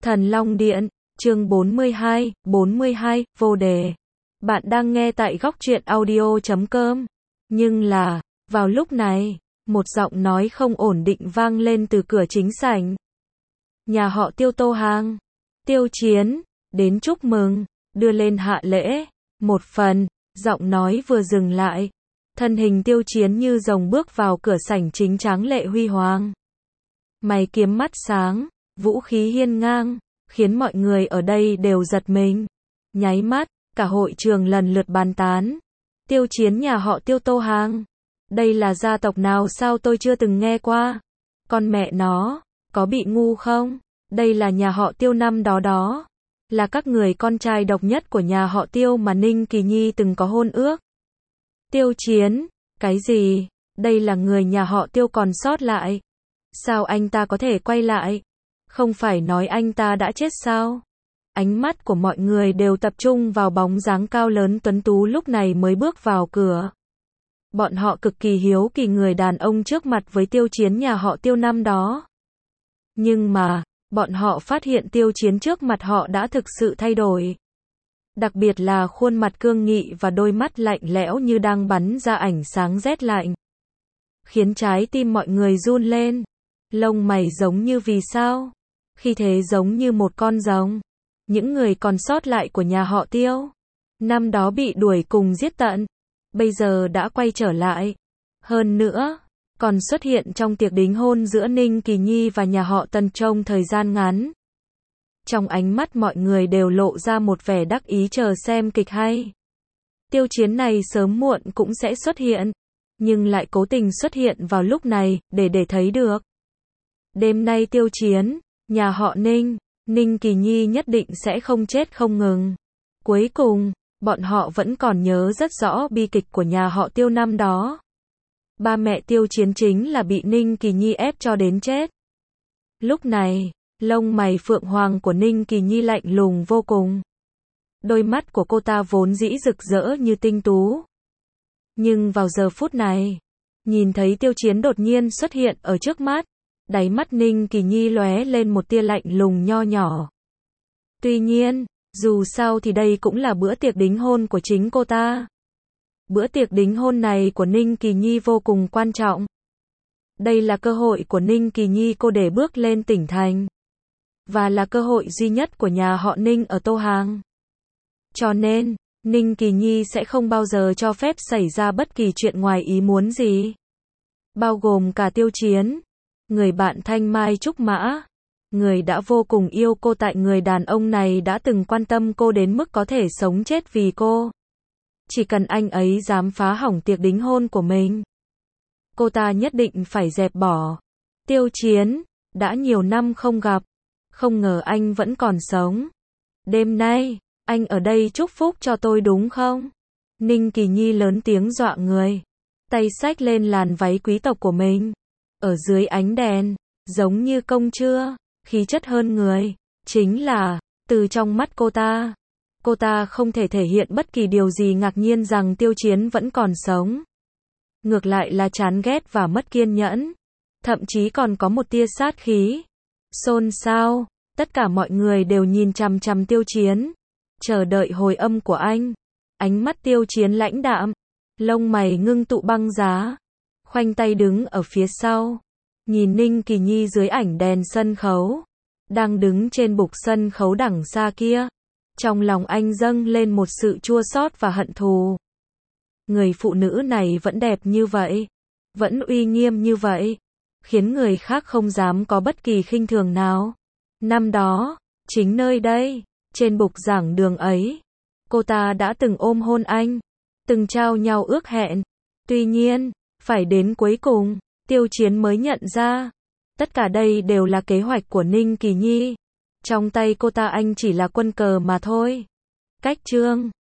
Thần Long Điện, chương 42, vô đề. Bạn đang nghe tại góc truyện audio.com. Nhưng là, vào lúc này, một giọng nói không ổn định vang lên từ cửa chính sảnh. Nhà họ Tiêu Tô Hàng, Tiêu Chiến, đến chúc mừng, đưa lên hạ lễ. Một phần, giọng nói vừa dừng lại. Thân hình Tiêu Chiến như rồng bước vào cửa sảnh chính tráng lệ huy hoàng. Mày kiếm mắt sáng, vũ khí hiên ngang, khiến mọi người ở đây đều giật mình. Nháy mắt, cả hội trường lần lượt bàn tán. Tiêu Chiến nhà họ Tiêu Tô Hàng. Đây là gia tộc nào sao tôi chưa từng nghe qua? Con mẹ nó, có bị ngu không? Đây là nhà họ Tiêu năm đó. Là các người con trai độc nhất của nhà họ Tiêu mà Ninh Kỳ Nhi từng có hôn ước. Tiêu Chiến, cái gì? Đây là người nhà họ Tiêu còn sót lại. Sao anh ta có thể quay lại? Không phải nói anh ta đã chết sao? Ánh mắt của mọi người đều tập trung vào bóng dáng cao lớn tuấn tú lúc này mới bước vào cửa. Bọn họ cực kỳ hiếu kỳ người đàn ông trước mặt với Tiêu Chiến nhà họ Tiêu năm đó. Nhưng mà, bọn họ phát hiện Tiêu Chiến trước mặt họ đã thực sự thay đổi. Đặc biệt là khuôn mặt cương nghị và đôi mắt lạnh lẽo như đang bắn ra ánh sáng rét lạnh. Khiến trái tim mọi người run lên. Lông mày giống như vì sao? Khi thế giống như một con rồng. Những người còn sót lại của nhà họ Tiêu. Năm đó bị đuổi cùng giết tận. Bây giờ đã quay trở lại. Hơn nữa, còn xuất hiện trong tiệc đính hôn giữa Ninh Kỳ Nhi và nhà họ Tần trong thời gian ngắn. Trong ánh mắt mọi người đều lộ ra một vẻ đắc ý chờ xem kịch hay. Tiêu Chiến này sớm muộn cũng sẽ xuất hiện. Nhưng lại cố tình xuất hiện vào lúc này, để thấy được. Đêm nay Tiêu Chiến, nhà họ Ninh, Ninh Kỳ Nhi nhất định sẽ không chết không ngừng. Cuối cùng, bọn họ vẫn còn nhớ rất rõ bi kịch của nhà họ Tiêu năm đó. Ba mẹ Tiêu Chiến chính là bị Ninh Kỳ Nhi ép cho đến chết. Lúc này, lông mày phượng hoàng của Ninh Kỳ Nhi lạnh lùng vô cùng. Đôi mắt của cô ta vốn dĩ rực rỡ như tinh tú. Nhưng vào giờ phút này, nhìn thấy Tiêu Chiến đột nhiên xuất hiện ở trước mắt, đáy mắt Ninh Kỳ Nhi lóe lên một tia lạnh lùng nho nhỏ. Tuy nhiên, dù sao thì đây cũng là bữa tiệc đính hôn của chính cô ta. Bữa tiệc đính hôn này của Ninh Kỳ Nhi vô cùng quan trọng. Đây là cơ hội của Ninh Kỳ Nhi cô để bước lên tỉnh thành. Và là cơ hội duy nhất của nhà họ Ninh ở Tô Hàng. Cho nên, Ninh Kỳ Nhi sẽ không bao giờ cho phép xảy ra bất kỳ chuyện ngoài ý muốn gì. Bao gồm cả Tiêu Chiến. Người bạn thanh mai trúc mã. Người đã vô cùng yêu cô tại người đàn ông này đã từng quan tâm cô đến mức có thể sống chết vì cô. Chỉ cần anh ấy dám phá hỏng tiệc đính hôn của mình, cô ta nhất định phải dẹp bỏ. Tiêu Chiến, đã nhiều năm không gặp. Không ngờ anh vẫn còn sống. Đêm nay, anh ở đây chúc phúc cho tôi đúng không? Ninh Kỳ Nhi lớn tiếng dọa người. Tay xách lên làn váy quý tộc của mình. Ở dưới ánh đèn, giống như công chúa, khí chất hơn người. Chính là, từ trong mắt cô ta không thể thể hiện bất kỳ điều gì ngạc nhiên rằng Tiêu Chiến vẫn còn sống. Ngược lại là chán ghét và mất kiên nhẫn. Thậm chí còn có một tia sát khí. Xôn xao, tất cả mọi người đều nhìn chằm chằm Tiêu Chiến. Chờ đợi hồi âm của anh. Ánh mắt Tiêu Chiến lãnh đạm. Lông mày ngưng tụ băng giá. Khoanh tay đứng ở phía sau. Nhìn Ninh Kỳ Nhi dưới ảnh đèn sân khấu. Đang đứng trên bục sân khấu đằng xa kia. Trong lòng anh dâng lên một sự chua xót và hận thù. Người phụ nữ này vẫn đẹp như vậy. Vẫn uy nghiêm như vậy. Khiến người khác không dám có bất kỳ khinh thường nào. Năm đó, chính nơi đây, trên bục giảng đường ấy, cô ta đã từng ôm hôn anh. Từng trao nhau ước hẹn. Tuy nhiên, phải đến cuối cùng, Tiêu Chiến mới nhận ra. Tất cả đây đều là kế hoạch của Ninh Kỳ Nhi. Trong tay cô ta anh chỉ là quân cờ mà thôi. Cách chương